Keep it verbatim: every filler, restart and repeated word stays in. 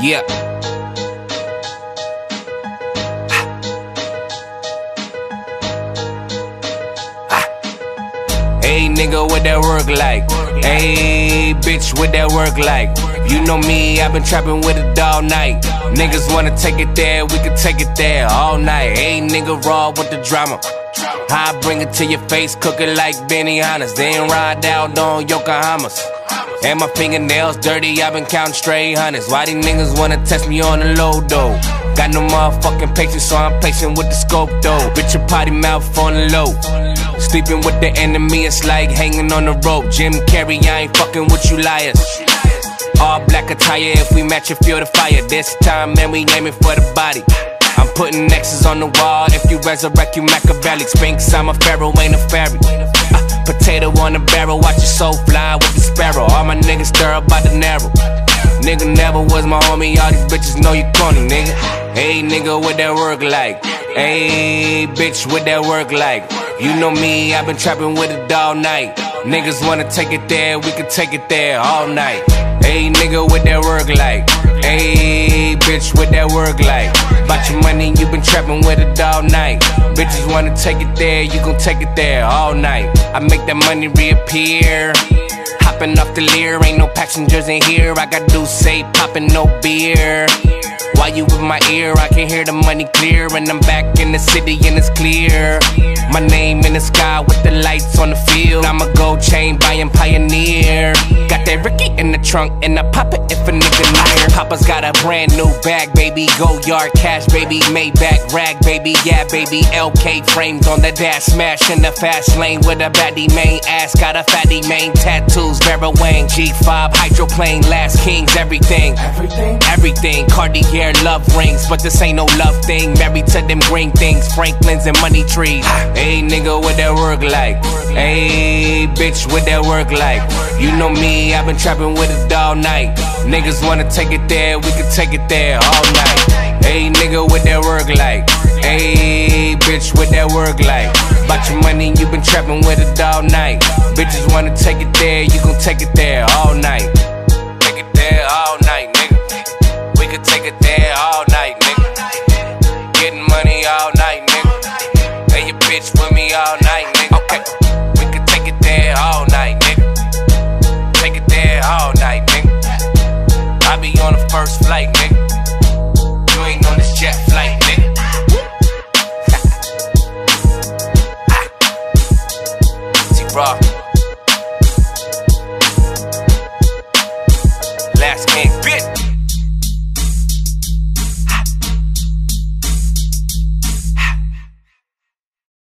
Yeah. Hey nigga, what that work like? Hey bitch, what that work like? You know me, I've been trapping with it all night. Niggas wanna take it there, we can take it there all night. Hey nigga, raw with the drama. I bring it to your face, cook it like Benihana's. Then ride out on Yokohamas. And my fingernails dirty, I've been counting straight hundreds. Why these niggas wanna test me on the low though? Got no motherfucking patience, so I'm patient with the scope though. Bitch, your potty mouth on the low. Sleeping with the enemy, it's like hanging on the rope. Jim Carrey, I ain't fucking with you liars. All black attire, if we match it, feel the fire. This time, man, we aiming for the body. I'm putting X's on the wall, if you resurrect, you Machiavelli. Spinks, I'm a pharaoh, ain't a fairy. uh, Potato on the barrel, watch your soul fly with the sparrow. All my niggas stir up by the narrow. Nigga never was my homie, all these bitches know you corny, nigga. Hey nigga, what that work like? Hey bitch, what that work like? You know me, I've been trapping with it all night. Niggas wanna take it there, we can take it there all night. Hey nigga, what that work like? Hey bitch, what that work like? About your money, you been trapping with it all night. Bitches wanna take it there, you gon' take it there all night. I make that money reappear. Hopping off the Lear, ain't no passengers in here. I got Douce popping, no beer. Why you with my ear? I can hear the money clear. And I'm back in the city and it's clear. My name in the sky with the lights on the field. I'm a gold chain buying Pioneer. Got that Ricky in the trunk and I pop it if a nigga near. Papa's got a brand new bag, baby. Go yard cash, baby. Maybach rag, baby. Yeah, baby. L K frames on the dash. Smash in the fast lane with a baddie main ass. Got a fatty main tattoos. Vera Wang, G five, hydroplane, last kings, everything. Everything? Everything. Cartier love rings, but this ain't no love thing. Married to them green things, Franklin's and money trees. Hey nigga, what that work like? Hey bitch, what that work like? You know me, I've been trapping with it all night. Niggas wanna take it there, we can take it there all night. Hey nigga, what that work like? Hey bitch, what that work like? About your money, you been trapping with it all night. Bitches wanna take it there, you gon' take it there all night. Take it there all night, nigga. We could take it there all night, nigga. Getting money all night, nigga. Hey, your bitch with me all night, nigga. Okay, we could take it there all night, nigga. Take it there all night, nigga. I be on the first flight, nigga. You ain't on this jet flight, nigga. T-Raw. Last king, bitch.